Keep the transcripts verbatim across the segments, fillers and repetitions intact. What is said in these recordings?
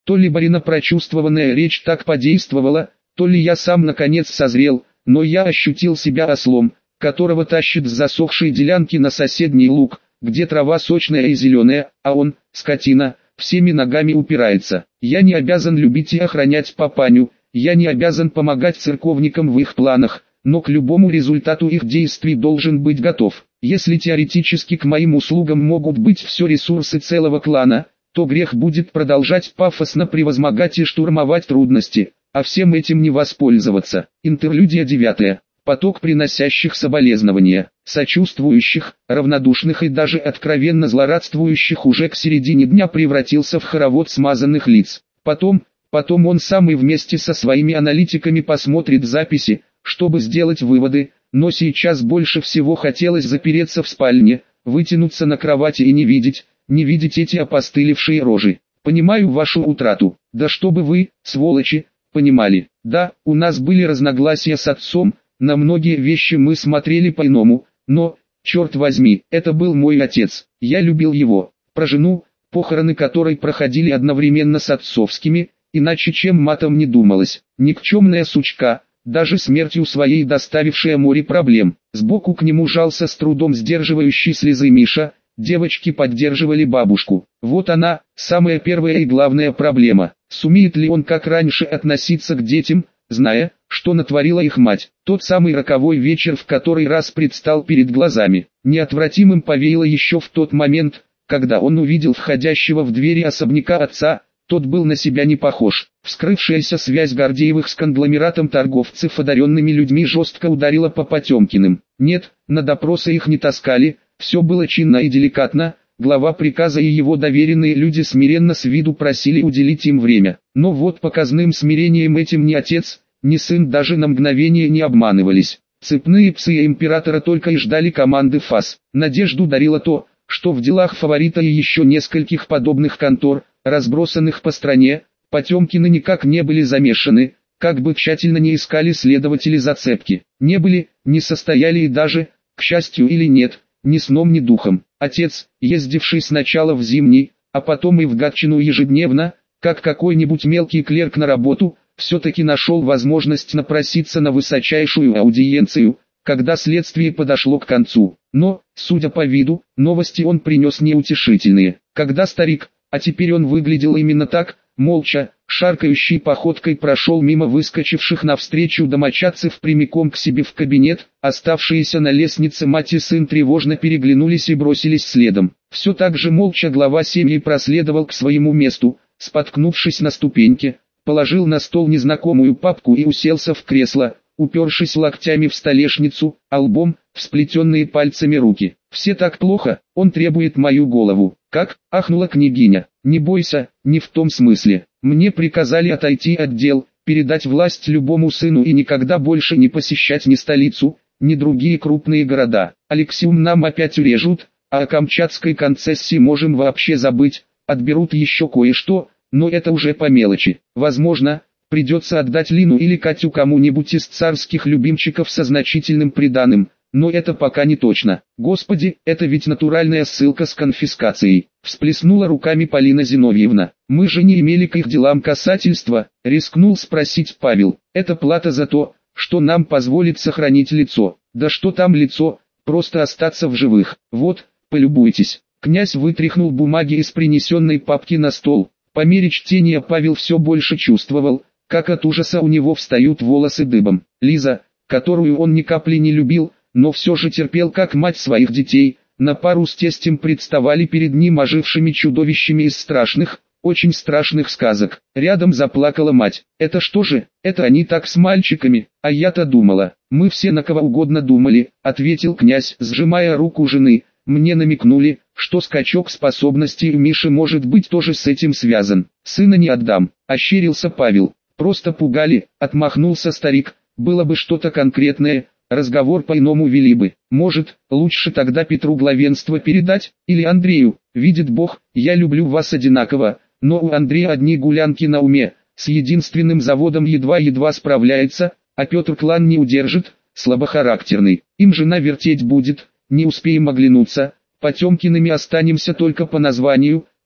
То ли барина прочувствованная речь так подействовала, то ли я сам наконец созрел, но я ощутил себя ослом, которого тащит с засохшей делянки на соседний луг, где трава сочная и зеленая, а он, скотина, всеми ногами упирается. Я не обязан любить и охранять папаню, я не обязан помогать церковникам в их планах, но к любому результату их действий должен быть готов. Если теоретически к моим услугам могут быть все ресурсы целого клана, то грех будет продолжать пафосно превозмогать и штурмовать трудности, а всем этим не воспользоваться. Интерлюдия девятая. Поток приносящих соболезнования, сочувствующих, равнодушных и даже откровенно злорадствующих уже к середине дня превратился в хоровод смазанных лиц. Потом, потом он сам и вместе со своими аналитиками посмотрит записи, чтобы сделать выводы, но сейчас больше всего хотелось запереться в спальне, вытянуться на кровати и не видеть, не видеть эти опостылевшие рожи. Понимаю вашу утрату, да чтобы вы, сволочи, понимали. Да, у нас были разногласия с отцом, на многие вещи мы смотрели по-иному, но, черт возьми, это был мой отец, я любил его. Про жену, похороны которой проходили одновременно с отцовскими, иначе чем матом не думалось. Никчемная сучка, даже смертью своей доставившая море проблем. Сбоку к нему жался с трудом сдерживающий слезы Миша, девочки поддерживали бабушку. Вот она, самая первая и главная проблема. Сумеет ли он как раньше относиться к детям, зная, что натворила их мать? Тот самый роковой вечер в который раз предстал перед глазами. Неотвратимым повеяло еще в тот момент, когда он увидел входящего в двери особняка отца. Тот был на себя не похож. Вскрывшаяся связь Гордеевых с конгломератом торговцев одаренными людьми жестко ударила по Потемкиным. Нет, на допросы их не таскали, все было чинно и деликатно. Глава приказа и его доверенные люди смиренно с виду просили уделить им время. Но вот показным смирением этим ни отец, ни сын даже на мгновение не обманывались. Цепные псы императора только и ждали команды ФАС. Надежду дарило то, что в делах фаворита и еще нескольких подобных контор, разбросанных по стране, Потемкины никак не были замешаны, как бы тщательно не искали следователи зацепки. Не были, не состояли и даже, к счастью или нет, ни сном ни духом. Отец, ездивший сначала в Зимний, а потом и в Гатчину ежедневно, как какой-нибудь мелкий клерк на работу, все-таки нашел возможность напроситься на высочайшую аудиенцию, когда следствие подошло к концу. Но, судя по виду, новости он принес неутешительные. Когда старик, а теперь он выглядел именно так, молча, шаркающей походкой прошел мимо выскочивших навстречу домочадцев прямиком к себе в кабинет, оставшиеся на лестнице мать и сын тревожно переглянулись и бросились следом. Все так же молча глава семьи проследовал к своему месту, споткнувшись на ступеньке, положил на стол незнакомую папку и уселся в кресло, упершись локтями в столешницу, а лбом, в сплетенные пальцами руки. «Все так плохо, он требует мою голову». «Как?» – ахнула княгиня. «Не бойся, не в том смысле. Мне приказали отойти от дел, передать власть любому сыну и никогда больше не посещать ни столицу, ни другие крупные города. Алексиум нам опять урежут, а о Камчатской концессии можем вообще забыть, отберут еще кое-что, но это уже по мелочи. Возможно, придется отдать Лину или Катю кому-нибудь из царских любимчиков со значительным приданым, но это пока не точно. Господи, это ведь натуральная ссылка с конфискацией». Всплеснула руками Полина Зиновьевна. «Мы же не имели к их делам касательства», рискнул спросить Павел. «Это плата за то, что нам позволит сохранить лицо». «Да что там лицо, просто остаться в живых. Вот, полюбуйтесь». Князь вытряхнул бумаги из принесенной папки на стол. По мере чтения Павел все больше чувствовал, как от ужаса у него встают волосы дыбом. Лиза, которую он ни капли не любил, но все же терпел как мать своих детей, на пару с тестем представали перед ним ожившими чудовищами из страшных, очень страшных сказок. Рядом заплакала мать. «Это что же, это они так с мальчиками, а я-то думала». «Мы все на кого угодно думали», — ответил князь, сжимая руку жены. «Мне намекнули, что скачок способностей у Миши может быть тоже с этим связан. Сына не отдам», — ощерился Павел. «Просто пугали», — отмахнулся старик. «Было бы что-то конкретное, разговор по-иному вели бы. Может, лучше тогда Петру главенство передать, или Андрею. Видит Бог, я люблю вас одинаково, но у Андрея одни гулянки на уме, с единственным заводом едва-едва справляется, а Петр клан не удержит, слабохарактерный. Им жена вертеть будет, не успеем оглянуться, Потемкиными останемся только по названию,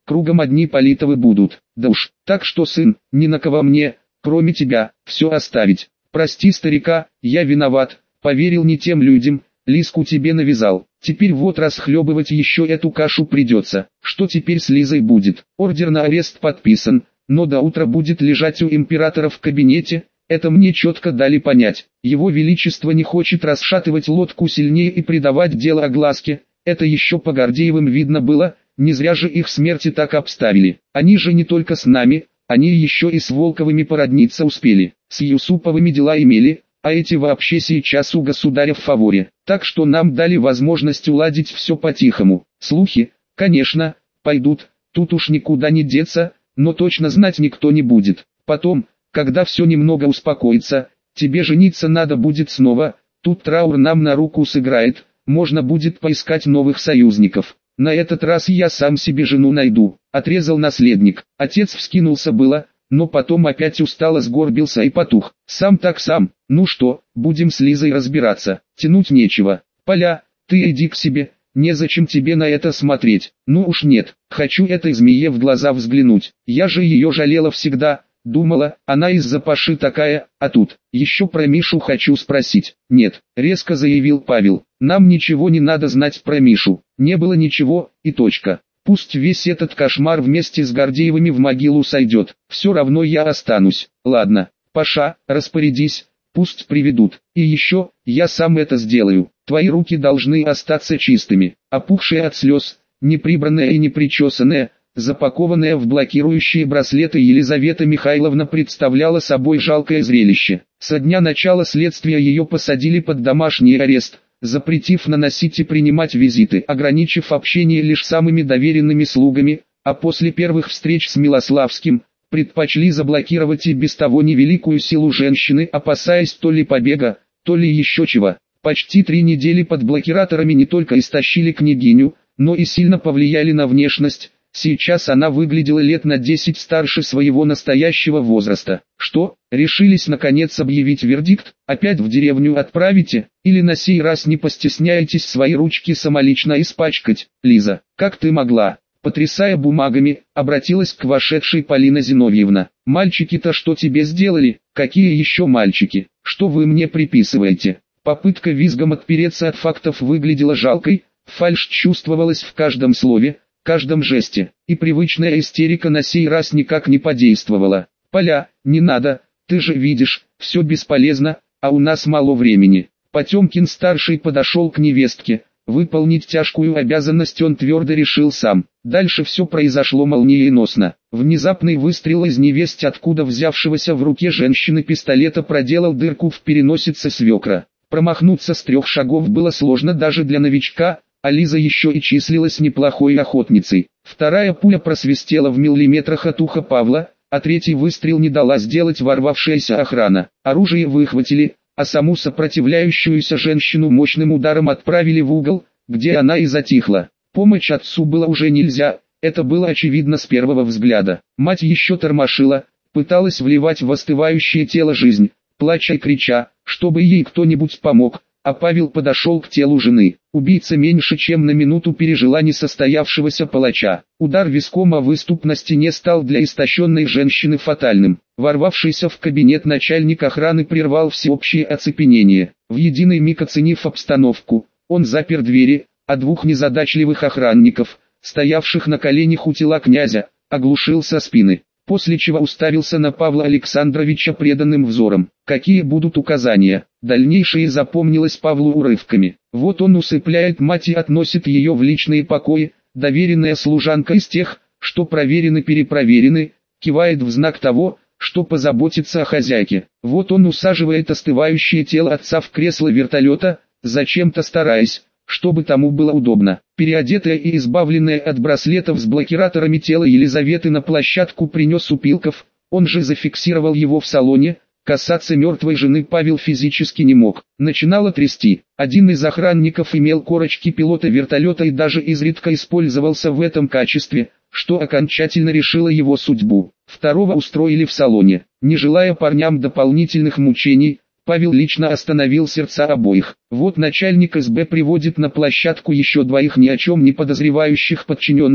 кругом одни Политовы будут. Да уж, так что, сын, ни на кого мне, кроме тебя, все оставить. Прости старика, я виноват, поверил не тем людям, Лизку тебе навязал. Теперь вот расхлебывать еще эту кашу придется. Что теперь с Лизой будет? Ордер на арест подписан, но до утра будет лежать у императора в кабинете. Это мне четко дали понять. Его Величество не хочет расшатывать лодку сильнее и придавать дело огласке. Это еще по Гордеевым видно было, не зря же их смерти так обставили. Они же не только с нами, они еще и с Волковыми породниться успели. С Юсуповыми дела имели, а эти вообще сейчас у государя в фаворе. Так что нам дали возможность уладить все по-тихому. Слухи, конечно, пойдут, тут уж никуда не деться, но точно знать никто не будет. Потом, когда все немного успокоится, тебе жениться надо будет снова, тут траур нам на руку сыграет, можно будет поискать новых союзников. На этот раз я сам себе жену найду, отрезал наследник. Отец вскинулся было, но потом опять устало сгорбился и потух. Сам так сам, ну что, будем с Лизой разбираться, тянуть нечего. Поля, ты иди к себе, незачем тебе на это смотреть. Ну уж нет, хочу этой змее в глаза взглянуть. Я же ее жалела всегда, думала, она из-за Паши такая, а тут, еще про Мишу хочу спросить. Нет, резко заявил Павел, нам ничего не надо знать про Мишу. Не было ничего, и точка. Пусть весь этот кошмар вместе с Гордеевыми в могилу сойдет, все равно я останусь. Ладно, Паша, распорядись, пусть приведут. И еще, я сам это сделаю. Твои руки должны остаться чистыми, опухшие от слез, неприбранная и непричесанная, запакованная в блокирующие браслеты Елизавета Михайловна представляла собой жалкое зрелище. Со дня начала следствия ее посадили под домашний арест, запретив наносить и принимать визиты, ограничив общение лишь самыми доверенными слугами, а после первых встреч с Милославским, предпочли заблокировать и без того невеликую силу женщины, опасаясь то ли побега, то ли еще чего. Почти три недели под блокираторами не только истощили княгиню, но и сильно повлияли на внешность. Сейчас она выглядела лет на десять старше своего настоящего возраста. Что, решились наконец объявить вердикт? Опять в деревню отправите? Или на сей раз не постесняетесь свои ручки самолично испачкать? Лиза, как ты могла? Потрясая бумагами, обратилась к вошедшей Полина Зиновьевна. Мальчики-то что тебе сделали? Какие еще мальчики? Что вы мне приписываете? Попытка визгом отпереться от фактов выглядела жалкой, фальшь чувствовалась в каждом слове, каждом жесте, и привычная истерика на сей раз никак не подействовала. «Поля, не надо, ты же видишь, все бесполезно, а у нас мало времени». Потемкин-старший подошел к невестке. Выполнить тяжкую обязанность он твердо решил сам. Дальше все произошло молниеносно. Внезапный выстрел из невесть откуда взявшегося в руке женщины пистолета проделал дырку в переносице свекра. Промахнуться с трех шагов было сложно даже для новичка, а Лиза еще и числилась неплохой охотницей. Вторая пуля просвистела в миллиметрах от уха Павла, а третий выстрел не дала сделать ворвавшаяся охрана. Оружие выхватили, а саму сопротивляющуюся женщину мощным ударом отправили в угол, где она и затихла. Помочь отцу было уже нельзя, это было очевидно с первого взгляда. Мать еще тормошила, пыталась вливать в остывающее тело жизнь, плача и крича, чтобы ей кто-нибудь помог. А Павел подошел к телу жены. Убийца меньше чем на минуту пережила несостоявшегося палача. Удар виском о выступ на стене стал для истощенной женщины фатальным. Ворвавшийся в кабинет начальник охраны прервал всеобщее оцепенение. В единый миг оценив обстановку, он запер двери, а двух незадачливых охранников, стоявших на коленях у тела князя, оглушил со спины. После чего уставился на Павла Александровича преданным взором. Какие будут указания? Дальнейшее запомнилось Павлу урывками. Вот он усыпляет мать и относит ее в личные покои, доверенная служанка из тех, что проверены-перепроверены, кивает в знак того, что позаботится о хозяйке. Вот он усаживает остывающее тело отца в кресло вертолета, зачем-то стараясь, чтобы тому было удобно. Переодетая и избавленная от браслетов с блокираторами тело Елизаветы на площадку принес Упилков, он же зафиксировал его в салоне. Касаться мертвой жены Павел физически не мог. Начинало трясти. Один из охранников имел корочки пилота вертолета и даже изредка использовался в этом качестве, что окончательно решило его судьбу. Второго устроили в салоне. Не желая парням дополнительных мучений, Павел лично остановил сердца обоих. Вот начальник эс бэ приводит на площадку еще двоих ни о чем не подозревающих подчиненных.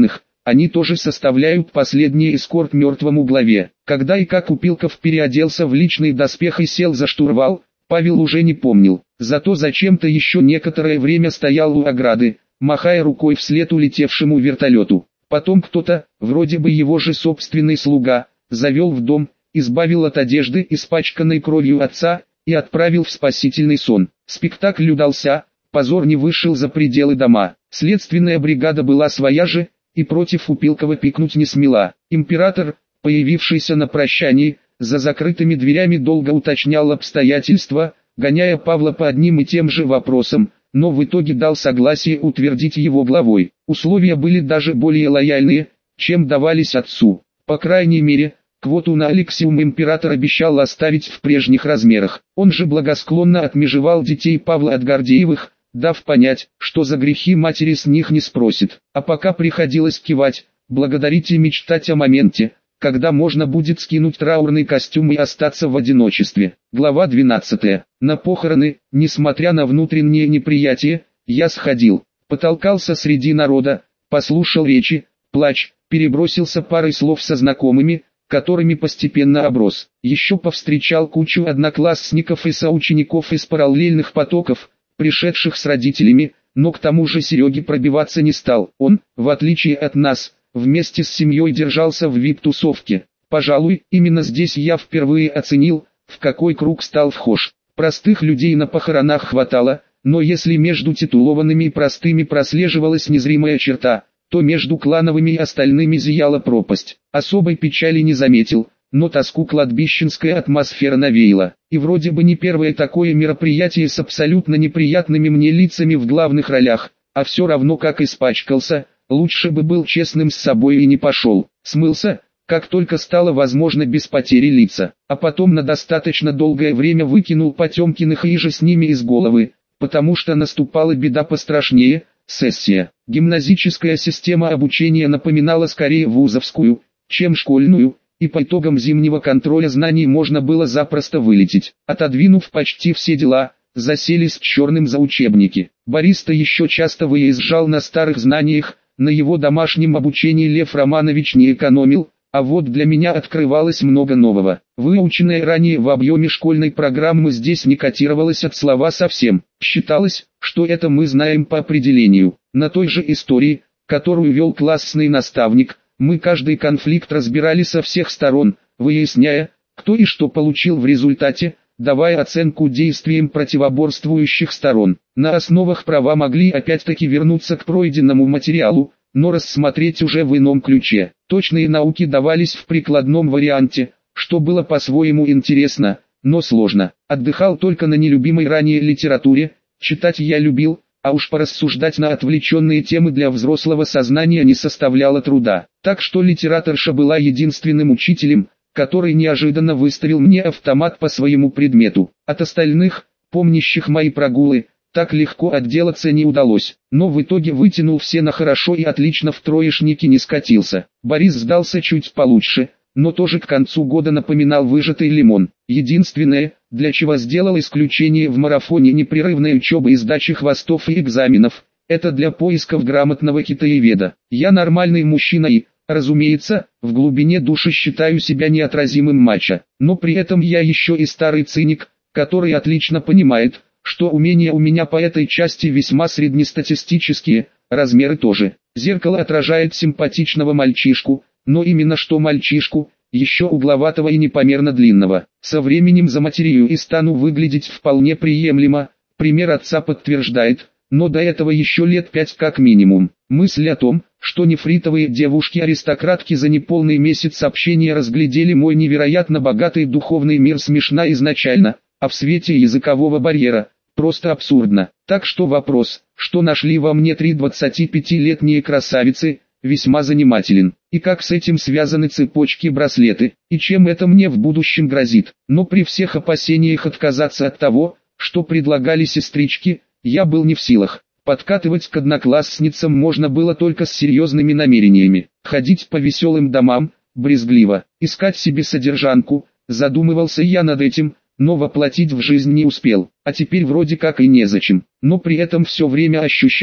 они тоже составляют последний эскорт мертвому главе. Когда и как Упилков переоделся в личный доспех и сел за штурвал, Павел уже не помнил. Зато зачем-то еще некоторое время стоял у ограды, махая рукой вслед улетевшему вертолету. Потом кто-то, вроде бы его же собственный слуга, завел в дом, избавил от одежды, испачканной кровью отца, и отправил в спасительный сон. Спектакль удался, позор не вышел за пределы дома. Следственная бригада была своя же, и против Упилкова пикнуть не смела. Император, появившийся на прощании, за закрытыми дверями долго уточнял обстоятельства, гоняя Павла по одним и тем же вопросам, но в итоге дал согласие утвердить его главой. Условия были даже более лояльные, чем давались отцу. По крайней мере, квоту на Алексиум император обещал оставить в прежних размерах. Он же благосклонно отмежевал детей Павла от Гордеевых, дав понять, что за грехи матери с них не спросит. А пока приходилось кивать, благодарить и мечтать о моменте, когда можно будет скинуть траурный костюм и остаться в одиночестве. Глава двенадцатая. На похороны, несмотря на внутреннее неприятие, я сходил, потолкался среди народа, послушал речи, плач, перебросился парой слов со знакомыми, которыми постепенно оброс. Еще повстречал кучу одноклассников и соучеников из параллельных потоков, пришедших с родителями, но к тому же Сереге пробиваться не стал. Он, в отличие от нас, вместе с семьей держался в вип-тусовке. Пожалуй, именно здесь я впервые оценил, в какой круг стал вхож. Простых людей на похоронах хватало, но если между титулованными и простыми прослеживалась незримая черта, то между клановыми и остальными зияла пропасть. Особой печали не заметил, но тоску кладбищенская атмосфера навеяла. И вроде бы не первое такое мероприятие с абсолютно неприятными мне лицами в главных ролях, а все равно как испачкался, лучше бы был честным с собой и не пошел. Смылся, как только стало возможно без потери лица, а потом на достаточно долгое время выкинул Потемкиных и же с ними из головы, потому что наступала беда пострашнее – сессия. Гимназическая система обучения напоминала скорее вузовскую, чем школьную, и по итогам зимнего контроля знаний можно было запросто вылететь. Отодвинув почти все дела, засели с черным за учебники. Борис-то еще часто выезжал на старых знаниях, на его домашнем обучении Лев Романович не экономил, а вот для меня открывалось много нового. Выученное ранее в объеме школьной программы здесь не котировалось от слова совсем. Считалось, что это мы знаем по определению. На той же истории, которую вел классный наставник, мы каждый конфликт разбирали со всех сторон, выясняя, кто и что получил в результате, давая оценку действиям противоборствующих сторон. На основах права могли опять-таки вернуться к пройденному материалу, но рассмотреть уже в ином ключе. Точные науки давались в прикладном варианте, что было по-своему интересно, но сложно. Отдыхал только на нелюбимой ранее литературе, читать я любил, а уж порассуждать на отвлеченные темы для взрослого сознания не составляло труда. Так что литераторша была единственным учителем, который неожиданно выставил мне автомат по своему предмету. От остальных, помнящих мои прогулы, так легко отделаться не удалось, но в итоге вытянул все на хорошо и отлично, в троечнике не скатился. Борис сдался чуть получше, но тоже к концу года напоминал выжатый лимон. Единственное, для чего сделал исключение в марафоне непрерывной учебы и сдачи хвостов и экзаменов, это для поисков грамотного китаеведа. Я нормальный мужчина и, разумеется, в глубине души считаю себя неотразимым мачо, но при этом я еще и старый циник, который отлично понимает, что умения у меня по этой части весьма среднестатистические, размеры тоже. Зеркало отражает симпатичного мальчишку, но именно что мальчишку, еще угловатого и непомерно длинного. Со временем заматерею и стану выглядеть вполне приемлемо, пример отца подтверждает, но до этого еще лет пять как минимум. Мысль о том, что нефритовые девушки-аристократки за неполный месяц общения разглядели мой невероятно богатый духовный мир, смешна изначально, а в свете языкового барьера, просто абсурдно. Так что вопрос, что нашли во мне три двадцатипятилетние красавицы, весьма занимателен. И как с этим связаны цепочки-браслеты, и чем это мне в будущем грозит. Но при всех опасениях отказаться от того, что предлагали сестрички, я был не в силах. Подкатывать к одноклассницам можно было только с серьезными намерениями. Ходить по веселым домам, брезгливо, искать себе содержанку, задумывался я над этим, но воплотить в жизнь не успел, а теперь вроде как и незачем. Но при этом все время ощущал,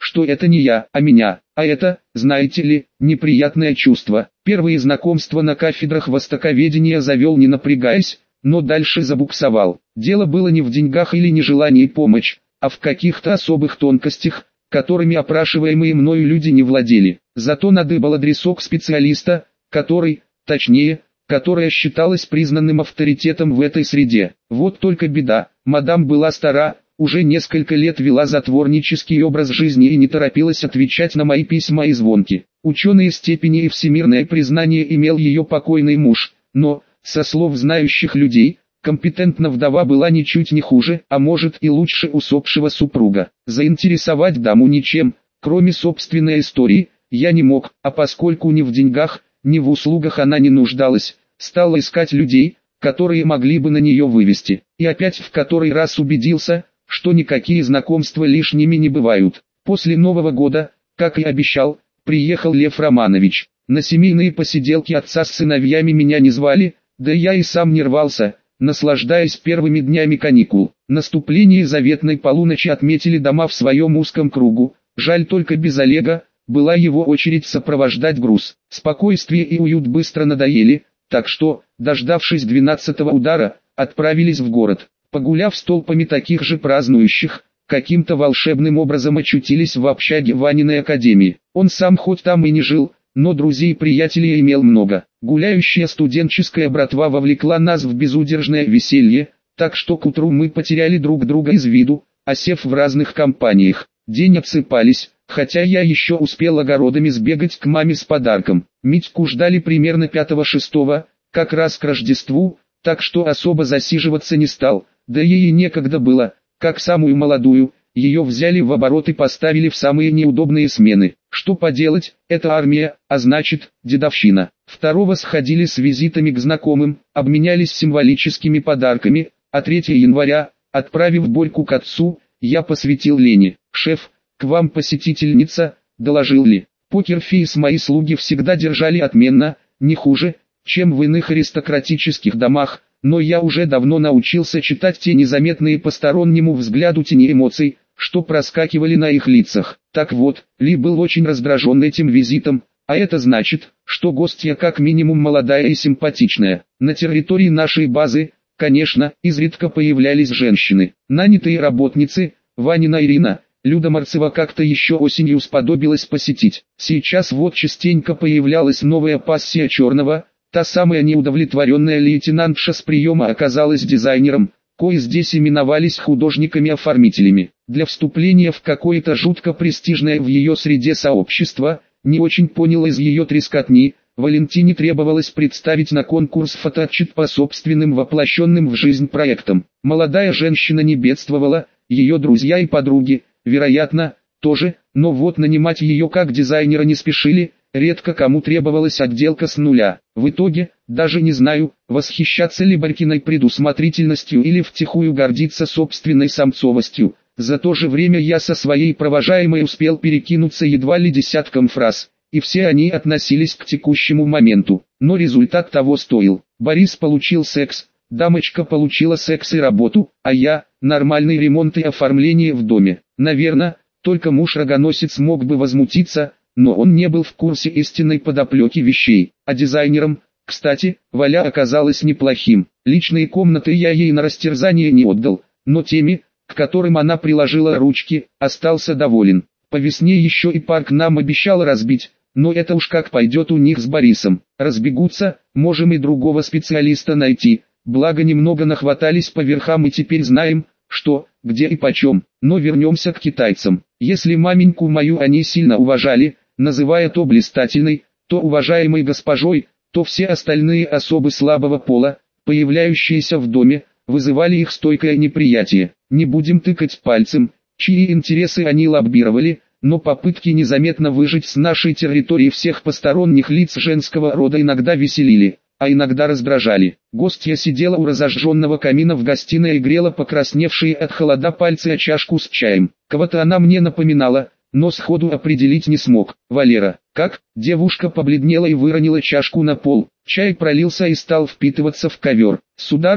что это не я, а меня, а это, знаете ли, неприятное чувство. Первые знакомства на кафедрах востоковедения завел не напрягаясь, но дальше забуксовал. Дело было не в деньгах или нежелании помочь, а в каких-то особых тонкостях, которыми опрашиваемые мною люди не владели. Зато надыбал адресок специалиста, который, точнее, которая считалась признанным авторитетом в этой среде. Вот только беда, мадам была стара, уже несколько лет вела затворнический образ жизни и не торопилась отвечать на мои письма и звонки. Ученые степени и всемирное признание имел ее покойный муж, но, со слов знающих людей, компетентна вдова была ничуть не хуже, а может и лучше усопшего супруга. Заинтересовать даму ничем, кроме собственной истории, я не мог, а поскольку ни в деньгах, ни в услугах она не нуждалась, стал искать людей, которые могли бы на нее вывести. И опять в который раз убедился, что никакие знакомства лишними не бывают. После Нового года, как и обещал, приехал Лев Романович. На семейные посиделки отца с сыновьями меня не звали, да я и сам не рвался, наслаждаясь первыми днями каникул. Наступление заветной полуночи отметили дома в своем узком кругу, жаль только без Олега, была его очередь сопровождать груз. Спокойствие и уют быстро надоели, так что, дождавшись двенадцатого удара, отправились в город. Погуляв с толпами таких же празднующих, каким-то волшебным образом очутились в общаге Ваниной академии. Он сам хоть там и не жил, но друзей и приятелей имел много. Гуляющая студенческая братва вовлекла нас в безудержное веселье, так что к утру мы потеряли друг друга из виду, осев в разных компаниях. День отсыпались, хотя я еще успел огородами сбегать к маме с подарком. Митьку ждали примерно пятого-шестого, как раз к Рождеству, так что особо засиживаться не стал. Да ей некогда было, как самую молодую, ее взяли в оборот и поставили в самые неудобные смены. Что поделать, это армия, а значит, дедовщина. Второго сходили с визитами к знакомым, обменялись символическими подарками, а третьего января, отправив Борьку к отцу, я посвятил Лене. «Шеф, к вам посетительница», — доложил Ли. Покерфейс мои слуги всегда держали отменно, не хуже, чем в иных аристократических домах, но я уже давно научился читать те незаметные постороннему взгляду тени эмоций, что проскакивали на их лицах. Так вот, Ли был очень раздражен этим визитом, а это значит, что гостья как минимум молодая и симпатичная. На территории нашей базы, конечно, изредка появлялись женщины. Нанятые работницы, Ванина Ирина, Люда Марцева как-то еще осенью сподобилась посетить. Сейчас вот частенько появлялась новая пассия черного. Та самая неудовлетворенная лейтенантша с приема оказалась дизайнером, кои здесь именовались художниками-оформителями. Для вступления в какое-то жутко престижное в ее среде сообщество, не очень понял из ее трескотни, Валентине требовалось представить на конкурс фотоотчет по собственным воплощенным в жизнь проектам. Молодая женщина не бедствовала, ее друзья и подруги, вероятно, тоже, но вот нанимать ее как дизайнера не спешили. Редко кому требовалась отделка с нуля. В итоге, даже не знаю, восхищаться ли Борькиной предусмотрительностью или втихую гордиться собственной самцовостью. За то же время я со своей провожаемой успел перекинуться едва ли десятком фраз, и все они относились к текущему моменту. Но результат того стоил. Борис получил секс, дамочка получила секс и работу, а я – нормальный ремонт и оформление в доме. Наверное, только муж-рогоносец мог бы возмутиться, но он не был в курсе истинной подоплеки вещей. А дизайнером, кстати, Валя оказалась неплохим. Личные комнаты я ей на растерзание не отдал, но теми, к которым она приложила ручки, остался доволен. По весне еще и парк нам обещал разбить, но это уж как пойдет у них с Борисом. Разбегутся, можем и другого специалиста найти, благо немного нахватались по верхам и теперь знаем, что, где и почем. Но вернемся к китайцам. Если маменьку мою они сильно уважали, называя то блистательной, то уважаемой госпожой, то все остальные особы слабого пола, появляющиеся в доме, вызывали их стойкое неприятие. Не будем тыкать пальцем, чьи интересы они лоббировали, но попытки незаметно выжить с нашей территории всех посторонних лиц женского рода иногда веселили, а иногда раздражали. Гостья сидела у разожженного камина в гостиной и грела покрасневшие от холода пальцы о чашку с чаем. Кого-то она мне напоминала, но сходу определить не смог. «Валера, как?» Девушка побледнела и выронила чашку на пол. Чай пролился и стал впитываться в ковер. «Сударыня,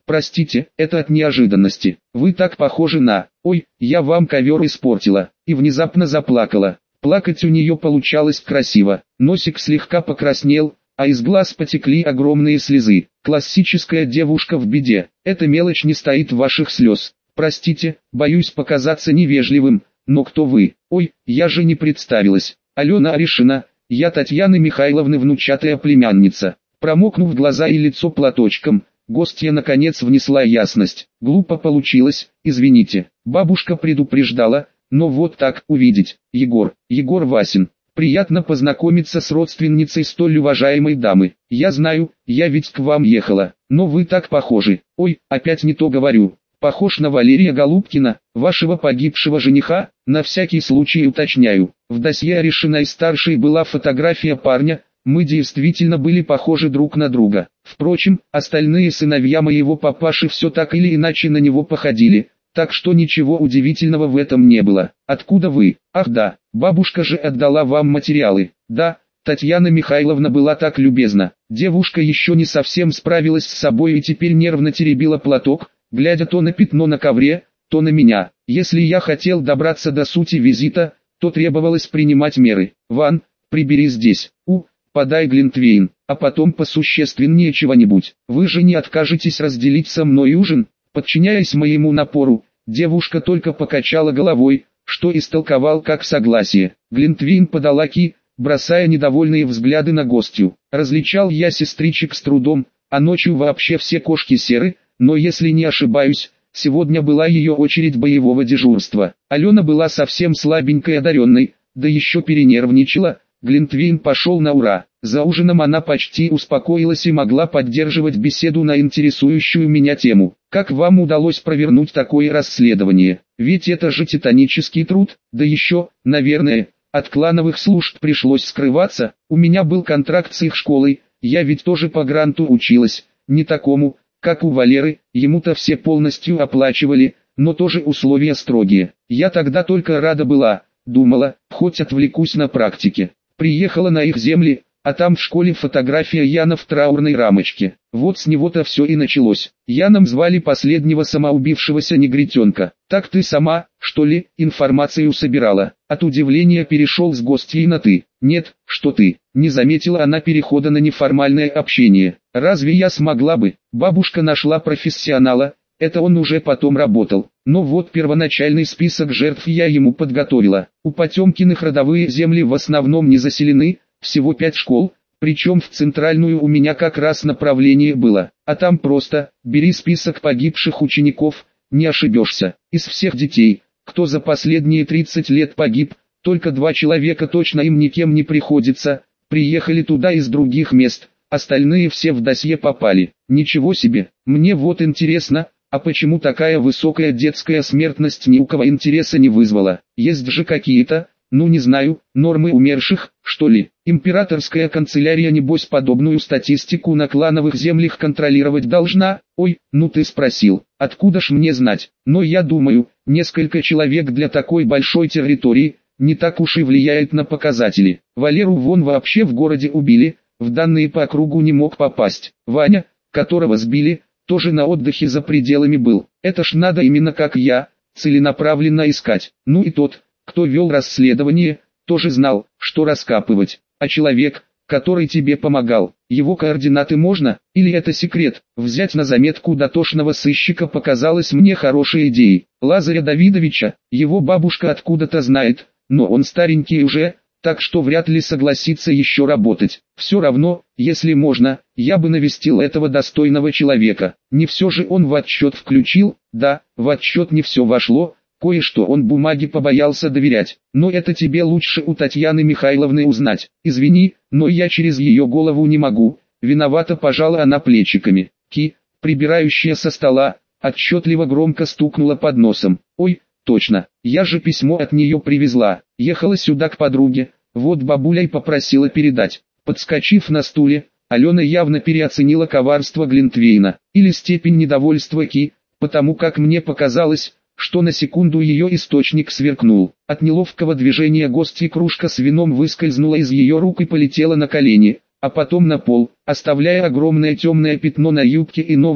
Простите, это от неожиданности. Вы так похожи на... Ой, я вам ковер испортила. И внезапно заплакала. Плакать у нее получалось красиво. Носик слегка покраснел, а из глаз потекли огромные слезы. Классическая девушка в беде. Эта мелочь не стоит ваших слез. Простите, боюсь показаться невежливым, но кто вы? Ой, я же не представилась. Алена Орешина, я Татьяны Михайловны внучатая племянница. Промокнув глаза и лицо платочком, гостья наконец внесла ясность. Глупо получилось, извините. Бабушка предупреждала, но вот так увидеть. Егор, Егор Васин. Приятно познакомиться с родственницей столь уважаемой дамы. Я знаю, я ведь к вам ехала, но вы так похожи. Ой, опять не то говорю. Похож на Валерия Голубкина, вашего погибшего жениха, на всякий случай уточняю. В досье Орешиной-старшей была фотография парня, мы действительно были похожи друг на друга. Впрочем, остальные сыновья моего папаши все так или иначе на него походили, так что ничего удивительного в этом не было. Откуда вы? Ах да, бабушка же отдала вам материалы. Да, Татьяна Михайловна была так любезна. Девушка еще не совсем справилась с собой и теперь нервно теребила платок, глядя то на пятно на ковре, то на меня. Если я хотел добраться до сути визита, то требовалось принимать меры. Ван, прибери здесь. У, подай глинтвейн, а потом посущественнее чего-нибудь. Вы же не откажетесь разделить со мной ужин? Подчиняясь моему напору, девушка только покачала головой, что истолковал как согласие. Глинтвейн подала Ки, бросая недовольные взгляды на гостью. Различал я сестричек с трудом, а ночью вообще все кошки серы, но если не ошибаюсь, сегодня была ее очередь боевого дежурства. Алена была совсем слабенькой одаренной, да еще перенервничала. Глинтвейн пошел на ура. За ужином она почти успокоилась и могла поддерживать беседу на интересующую меня тему. Как вам удалось провернуть такое расследование? Ведь это же титанический труд, да еще, наверное, от клановых служб пришлось скрываться. У меня был контракт с их школой, я ведь тоже по гранту училась, не такому, как у Валеры, ему-то все полностью оплачивали, но тоже условия строгие. Я тогда только рада была, думала, хоть отвлекусь на практике. Приехала на их земли, а там в школе фотография Яна в траурной рамочке. Вот с него-то все и началось. Яном звали последнего самоубившегося негритенка. Так ты сама, что ли, информацию собирала? От удивления перешел с гостьей на «ты». Нет, что ты. Не заметила она перехода на неформальное общение. Разве я смогла бы? Бабушка нашла профессионала, это он уже потом работал. Но вот первоначальный список жертв я ему подготовила. У Потемкиных родовые земли в основном не заселены, всего пять школ, причем в центральную у меня как раз направление было. А там просто, бери список погибших учеников, не ошибешься. Из всех детей, кто за последние тридцать лет погиб, только два человека точно им никем не приходится, приехали туда из других мест, остальные все в досье попали. Ничего себе, мне вот интересно, а почему такая высокая детская смертность ни у кого интереса не вызвала? Есть же какие-то, ну не знаю, нормы умерших, что ли? Императорская канцелярия небось подобную статистику на клановых землях контролировать должна? Ой, ну ты спросил, откуда ж мне знать? Но я думаю, несколько человек для такой большой территории, не так уж и влияет на показатели. Валеру вон вообще в городе убили, в данные по кругу не мог попасть. Ваня, которого сбили, тоже на отдыхе за пределами был. Это ж надо именно как я, целенаправленно искать. Ну и тот, кто вел расследование, тоже знал, что раскапывать. А человек, который тебе помогал, его координаты можно, или это секрет? Взять на заметку дотошного сыщика показалось мне хорошей идеей. Лазаря Давидовича, его бабушка откуда-то знает, но он старенький уже, так что вряд ли согласится еще работать. Все равно, если можно, я бы навестил этого достойного человека. Не все же он в отчет включил, да, в отчет не все вошло, кое-что он бумаге побоялся доверять. Но это тебе лучше у Татьяны Михайловны узнать. Извини, но я через ее голову не могу. Виновато пожала она плечиками. Ки, прибирающая со стола, отчетливо громко стукнула под носом. Ой, точно, я же письмо от нее привезла. Ехала сюда к подруге, вот бабуля и попросила передать. Подскочив на стуле, Алена явно переоценила коварство Глинтвейна, или степень недовольства Ки, потому как мне показалось, что на секунду ее источник сверкнул. От неловкого движения гостьи кружка с вином выскользнула из ее рук и полетела на колени, а потом на пол, оставляя огромное темное пятно на юбке и новое,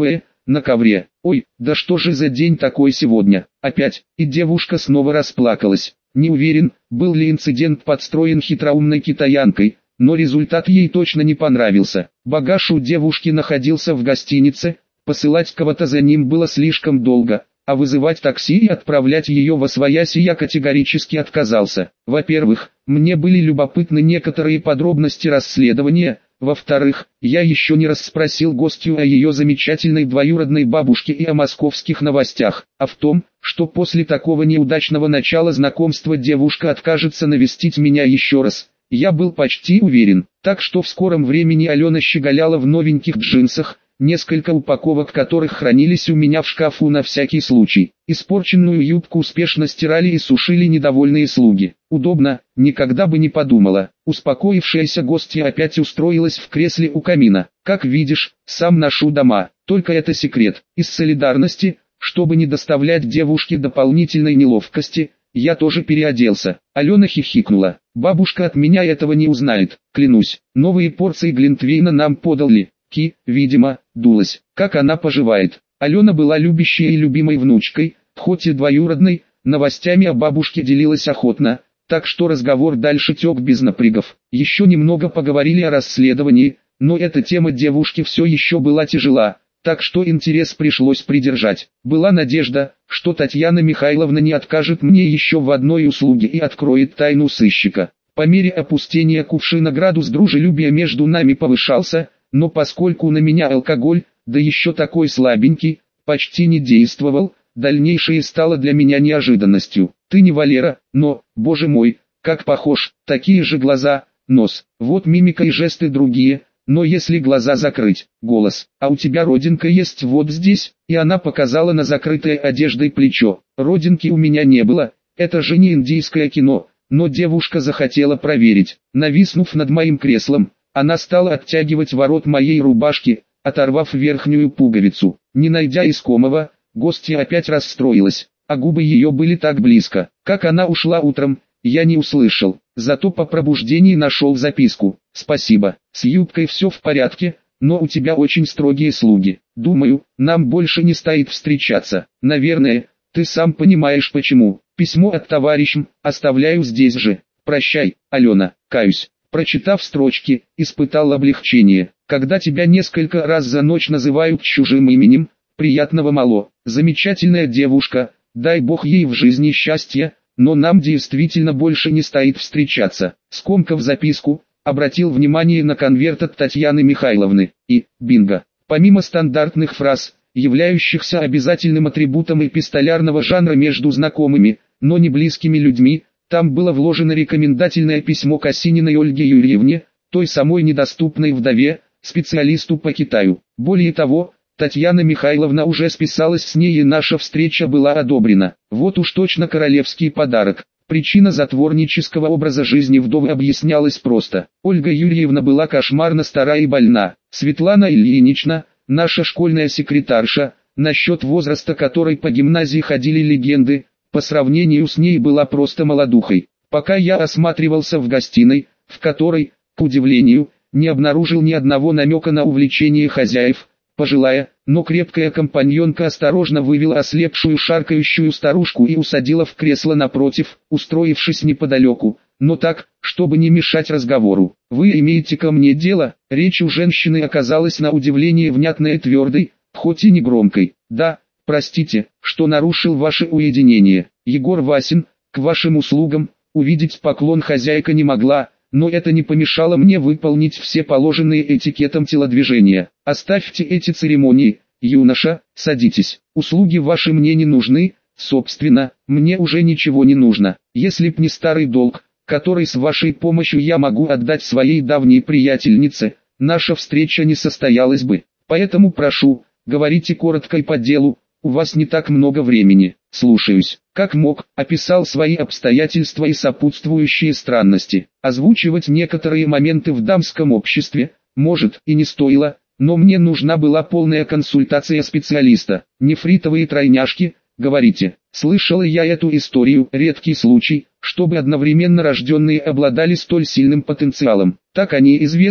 на ковре. Ой, да что же за день такой сегодня? Опять. И девушка снова расплакалась. Не уверен, был ли инцидент подстроен хитроумной китаянкой, но результат ей точно не понравился. Багаж у девушки находился в гостинице, посылать кого-то за ним было слишком долго, а вызывать такси и отправлять ее восвояси я категорически отказался. Во-первых, мне были любопытны некоторые подробности расследования, во-вторых, я еще не расспросил гостью о ее замечательной двоюродной бабушке и о московских новостях, а в том, что после такого неудачного начала знакомства девушка откажется навестить меня еще раз, я был почти уверен. Так что в скором времени Алена щеголяла в новеньких джинсах, несколько упаковок которых хранились у меня в шкафу на всякий случай. Испорченную юбку успешно стирали и сушили недовольные слуги. Удобно, никогда бы не подумала. Успокоившаяся гостья опять устроилась в кресле у камина. Как видишь, сам ношу дома, только это секрет. Из солидарности, чтобы не доставлять девушке дополнительной неловкости, я тоже переоделся. Алена хихикнула. Бабушка от меня этого не узнает, клянусь. Новые порции глинтвейна нам подал Ли. Ки, видимо, дулась. Как она поживает? Алена была любящей и любимой внучкой, хоть и двоюродной, новостями о бабушке делилась охотно, так что разговор дальше тек без напрягов. Еще немного поговорили о расследовании, но эта тема девушки все еще была тяжела, так что интерес пришлось придержать. Была надежда, что Татьяна Михайловна не откажет мне еще в одной услуге и откроет тайну сыщика. По мере опустения кувшина градус дружелюбия между нами повышался, но поскольку на меня алкоголь, да еще такой слабенький, почти не действовал, дальнейшее стало для меня неожиданностью. Ты не Валера, но, боже мой, как похож, такие же глаза, нос, вот мимика и жесты другие, но если глаза закрыть, голос, а у тебя родинка есть вот здесь, и она показала на закрытое одеждой плечо. Родинки у меня не было, это же не индийское кино, но девушка захотела проверить. Нависнув над моим креслом, она стала оттягивать ворот моей рубашки, оторвав верхнюю пуговицу. Не найдя искомого, гостья опять расстроилась, а губы ее были так близко. Как она ушла утром, я не услышал, зато по пробуждении нашел записку. Спасибо, с юбкой все в порядке, но у тебя очень строгие слуги. Думаю, нам больше не стоит встречаться. Наверное, ты сам понимаешь почему. Письмо от товарищам, оставляю здесь же. Прощай, Алена, каюсь. Прочитав строчки, испытал облегчение. Когда тебя несколько раз за ночь называют чужим именем, приятного мало. Замечательная девушка, дай бог ей в жизни счастья, но нам действительно больше не стоит встречаться. Скомкав записку, обратил внимание на конверт от Татьяны Михайловны, и, бинго, помимо стандартных фраз, являющихся обязательным атрибутом эпистолярного жанра между знакомыми, но не близкими людьми, там было вложено рекомендательное письмо к Осининой Ольге Юрьевне, той самой недоступной вдове, специалисту по Китаю. Более того, Татьяна Михайловна уже списалась с ней и наша встреча была одобрена. Вот уж точно королевский подарок. Причина затворнического образа жизни вдовы объяснялась просто. Ольга Юрьевна была кошмарно стара и больна. Светлана Ильинична, наша школьная секретарша, насчет возраста которой по гимназии ходили легенды, по сравнению с ней была просто молодухой. Пока я осматривался в гостиной, в которой, к удивлению, не обнаружил ни одного намека на увлечение хозяев, пожилая, но крепкая компаньонка осторожно вывела ослепшую шаркающую старушку и усадила в кресло напротив, устроившись неподалеку, но так, чтобы не мешать разговору. «Вы имеете ко мне дело?» Речь у женщины оказалась на удивление внятной и твердой, хоть и не громкой. «Да, простите, что нарушил ваше уединение. Егор Васин, к вашим услугам». Увидеть поклон хозяйка не могла, но это не помешало мне выполнить все положенные этикетом телодвижения. «Оставьте эти церемонии, юноша, садитесь. Услуги ваши мне не нужны, собственно, мне уже ничего не нужно. Если б не старый долг, который с вашей помощью я могу отдать своей давней приятельнице, наша встреча не состоялась бы. Поэтому прошу, говорите коротко и по делу, у вас не так много времени». «Слушаюсь». Как мог, описал свои обстоятельства и сопутствующие странности. Озвучивать некоторые моменты в дамском обществе, может, и не стоило, но мне нужна была полная консультация специалиста. Нефритовые тройняшки, говорите. Слышала я эту историю, редкий случай, чтобы одновременно рожденные обладали столь сильным потенциалом. Так они известны,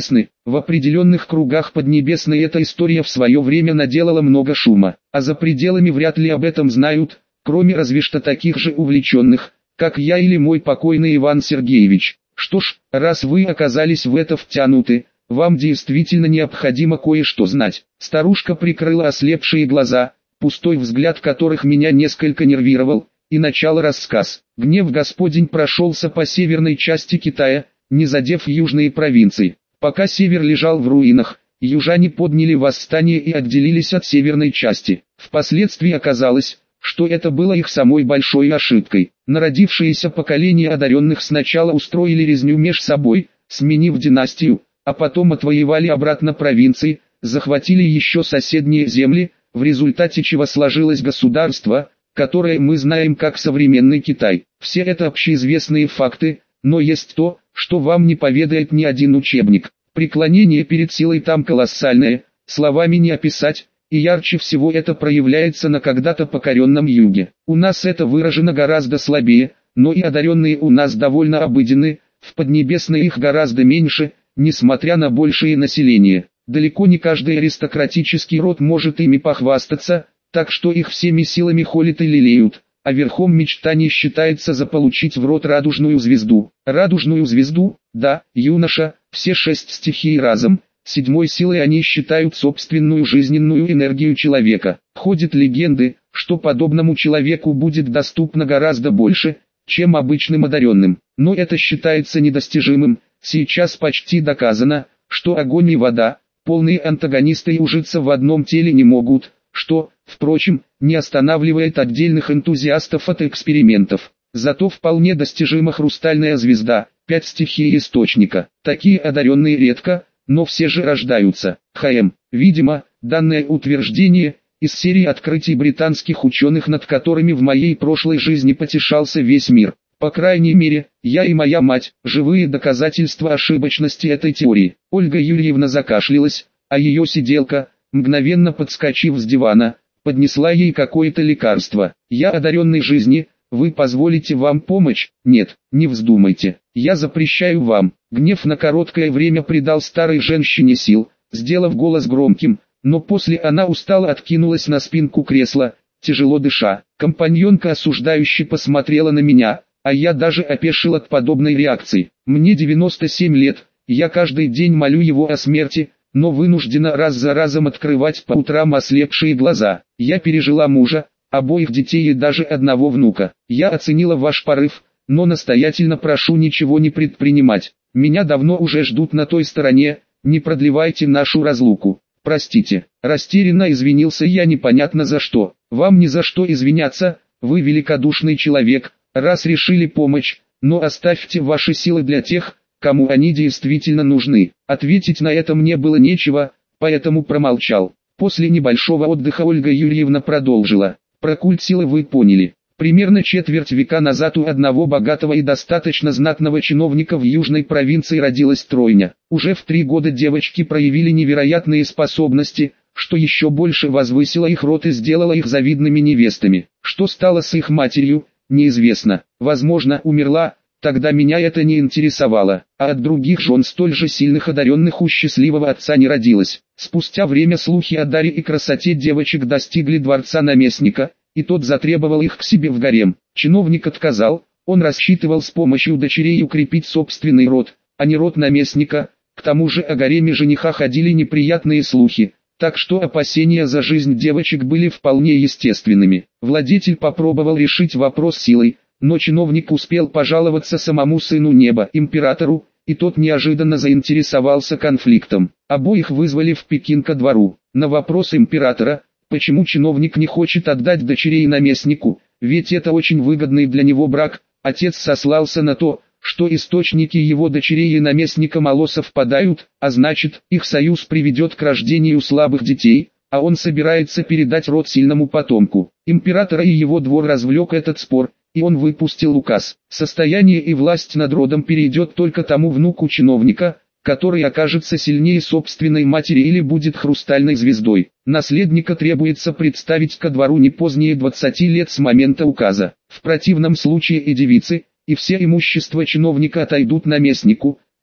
В определенных кругах Поднебесной эта история в свое время наделала много шума, а за пределами вряд ли об этом знают, кроме разве что таких же увлеченных, как я или мой покойный Иван Сергеевич. Что ж, раз вы оказались в это втянуты, вам действительно необходимо кое-что знать. Старушка прикрыла ослепшие глаза, пустой взгляд которых меня несколько нервировал, и начала рассказ. Гнев Господень прошелся по северной части Китая, не задев южные провинции. Пока север лежал в руинах, южане подняли восстание и отделились от северной части. Впоследствии оказалось, что это было их самой большой ошибкой. Народившиеся поколения одаренных сначала устроили резню меж собой, сменив династию, а потом отвоевали обратно провинции, захватили еще соседние земли, в результате чего сложилось государство, которое мы знаем как современный Китай. Все это общеизвестные факты, но есть то, что вам не поведает ни один учебник. Преклонение перед силой там колоссальное, словами не описать, и ярче всего это проявляется на когда-то покоренном юге. У нас это выражено гораздо слабее, но и одаренные у нас довольно обыденны, в Поднебесной их гораздо меньше, несмотря на большее население. Далеко не каждый аристократический род может ими похвастаться, так что их всеми силами холят и лелеют, а верхом мечтаний считается заполучить в рот радужную звезду. Радужную звезду, да, юноша, все шесть стихий разом, седьмой силой они считают собственную жизненную энергию человека. Ходят легенды, что подобному человеку будет доступно гораздо больше, чем обычным одаренным, но это считается недостижимым. Сейчас почти доказано, что огонь и вода, полные антагонисты и ужиться в одном теле не могут, что, впрочем, не останавливает отдельных энтузиастов от экспериментов. Зато вполне достижима хрустальная звезда, пять стихий источника. Такие одаренные редко, но все же рождаются. ХМ. Видимо, данное утверждение из серии открытий британских ученых, над которыми в моей прошлой жизни потешался весь мир. По крайней мере, я и моя мать – живые доказательства ошибочности этой теории. Ольга Юрьевна закашлялась, а ее сиделка, мгновенно подскочив с дивана, поднесла ей какое-то лекарство. «Я одаренный жизни, вы позволите вам помочь?» «Нет, не вздумайте, я запрещаю вам». Гнев на короткое время придал старой женщине сил, сделав голос громким, но после она устало откинулась на спинку кресла, тяжело дыша. Компаньонка осуждающе посмотрела на меня, а я даже опешил от подобной реакции. Мне девяносто семь лет, я каждый день молю его о смерти, но вынуждена раз за разом открывать по утрам ослепшие глаза. Я пережила мужа, обоих детей и даже одного внука. Я оценила ваш порыв, но настоятельно прошу ничего не предпринимать. Меня давно уже ждут на той стороне, не продлевайте нашу разлуку. Простите, растерянно извинился я непонятно за что. Вам ни за что извиняться, вы великодушный человек, раз решили помочь, но оставьте ваши силы для тех, кому они действительно нужны. Ответить на это мне было нечего, поэтому промолчал. После небольшого отдыха Ольга Юрьевна продолжила. Про культ силы вы поняли. Примерно четверть века назад у одного богатого и достаточно знатного чиновника в южной провинции родилась тройня. Уже в три года девочки проявили невероятные способности, что еще больше возвысило их род и сделало их завидными невестами. Что стало с их матерью, неизвестно. Возможно, умерла, тогда меня это не интересовало, а от других жен столь же сильных одаренных у счастливого отца не родилось. Спустя время слухи о даре и красоте девочек достигли дворца наместника, и тот затребовал их к себе в гарем. Чиновник отказал, он рассчитывал с помощью дочерей укрепить собственный род, а не род наместника. К тому же о гареме жениха ходили неприятные слухи, так что опасения за жизнь девочек были вполне естественными. Владетель попробовал решить вопрос силой, но чиновник успел пожаловаться самому сыну неба, императору, и тот неожиданно заинтересовался конфликтом. Обоих вызвали в Пекин ко двору. На вопрос императора, почему чиновник не хочет отдать дочерей наместнику, ведь это очень выгодный для него брак, отец сослался на то, что источники его дочерей и наместника мало совпадают, а значит, их союз приведет к рождению слабых детей, а он собирается передать род сильному потомку. Императора и его двор развлек этот спор, и он выпустил указ. Состояние и власть над родом перейдет только тому внуку чиновника, который окажется сильнее собственной матери или будет хрустальной звездой. Наследника требуется представить ко двору не позднее двадцати лет с момента указа. В противном случае и девицы, и все имущество чиновника отойдут наместнику,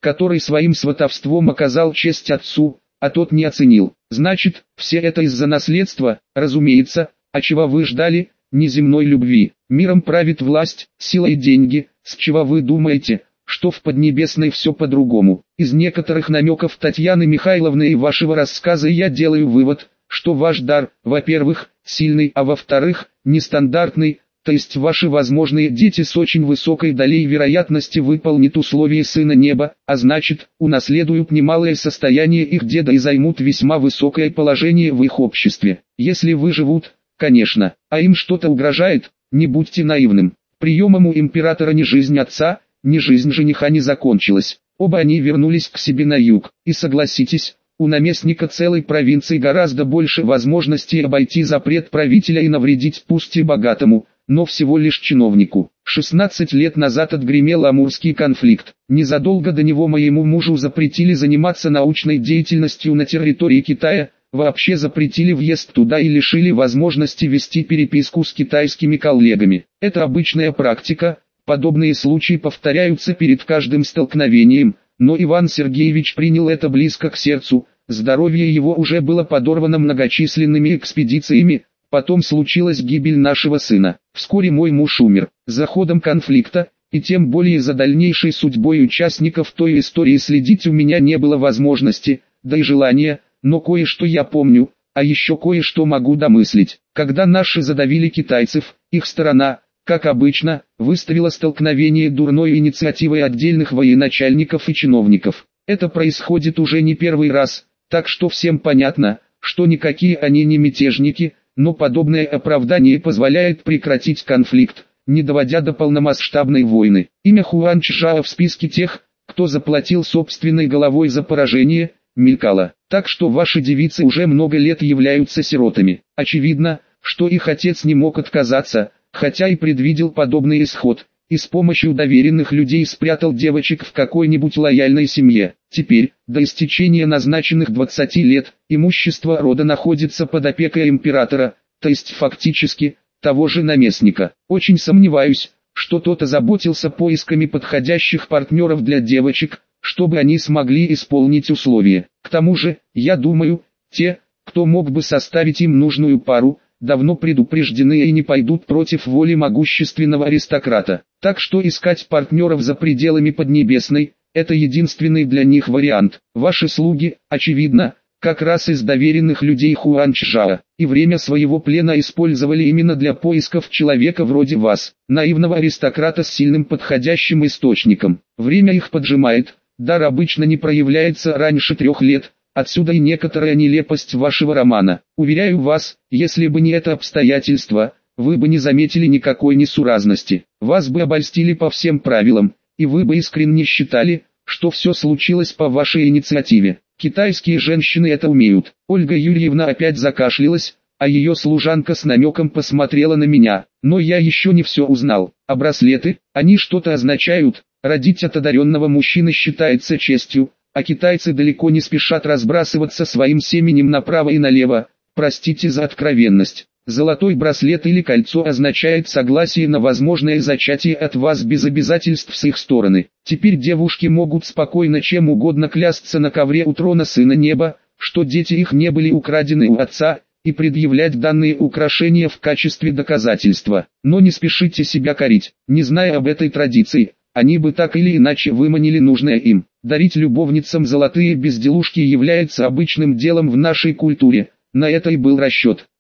который своим сватовством оказал честь отцу, а тот не оценил. Значит, все это из-за наследства, разумеется, а чего вы ждали, неземной любви. Миром правит власть, сила и деньги, с чего вы думаете, что в Поднебесной все по-другому. Из некоторых намеков Татьяны Михайловны и вашего рассказа я делаю вывод, что ваш дар, во-первых, сильный, а во-вторых, нестандартный, то есть ваши возможные дети с очень высокой долей вероятности выполнят условия Сына Неба, а значит, унаследуют немалое состояние их деда и займут весьма высокое положение в их обществе. Если выживут, конечно, а им что-то угрожает, не будьте наивным. Приемом у императора ни жизнь отца, ни жизнь жениха не закончилась. Оба они вернулись к себе на юг, и согласитесь, у наместника целой провинции гораздо больше возможностей обойти запрет правителя и навредить пусть и богатому, но всего лишь чиновнику. шестнадцать лет назад отгремел Амурский конфликт. Незадолго до него моему мужу запретили заниматься научной деятельностью на территории Китая, вообще запретили въезд туда и лишили возможности вести переписку с китайскими коллегами. Это обычная практика, подобные случаи повторяются перед каждым столкновением, но Иван Сергеевич принял это близко к сердцу, здоровье его уже было подорвано многочисленными экспедициями, потом случилась гибель нашего сына. Вскоре мой муж умер. За ходом конфликта, и тем более за дальнейшей судьбой участников той истории следить у меня не было возможности, да и желания, но кое-что я помню, а еще кое-что могу домыслить. Когда наши задавили китайцев, их сторона, как обычно, выставила столкновение дурной инициативой отдельных военачальников и чиновников. Это происходит уже не первый раз, так что всем понятно, что никакие они не мятежники, но подобное оправдание позволяет прекратить конфликт, не доводя до полномасштабной войны. Имя Хуан Чжао в списке тех, кто заплатил собственной головой за поражение, мелькало. Так что ваши девицы уже много лет являются сиротами. Очевидно, что их отец не мог отказаться, хотя и предвидел подобный исход, и с помощью доверенных людей спрятал девочек в какой-нибудь лояльной семье. Теперь, до истечения назначенных двадцати лет, имущество рода находится под опекой императора, то есть фактически, того же наместника. Очень сомневаюсь, что тот озаботился поисками подходящих партнеров для девочек, чтобы они смогли исполнить условия. К тому же, я думаю, те, кто мог бы составить им нужную пару, давно предупреждены и не пойдут против воли могущественного аристократа. Так что искать партнеров за пределами Поднебесной – это единственный для них вариант. Ваши слуги, очевидно, как раз из доверенных людей Хуан Чжао, и время своего плена использовали именно для поисков человека вроде вас, наивного аристократа с сильным подходящим источником. Время их поджимает, дар обычно не проявляется раньше трех лет. Отсюда и некоторая нелепость вашего романа. Уверяю вас, если бы не это обстоятельство, вы бы не заметили никакой несуразности. Вас бы обольстили по всем правилам, и вы бы искренне считали, что все случилось по вашей инициативе. Китайские женщины это умеют. Ольга Юрьевна опять закашлялась, а ее служанка с намеком посмотрела на меня. Но я еще не все узнал. А браслеты, они что-то означают. Родить от одаренного мужчины считается честью. А китайцы далеко не спешат разбрасываться своим семенем направо и налево, простите за откровенность. Золотой браслет или кольцо означает согласие на возможное зачатие от вас без обязательств с их стороны. Теперь девушки могут спокойно чем угодно клясться на ковре у трона Сына Неба, что дети их не были украдены у отца, и предъявлять данные украшения в качестве доказательства. Но не спешите себя корить, не зная об этой традиции. Они бы так или иначе выманили нужное им. Дарить любовницам золотые безделушки является обычным делом в нашей культуре, на это и был расчет.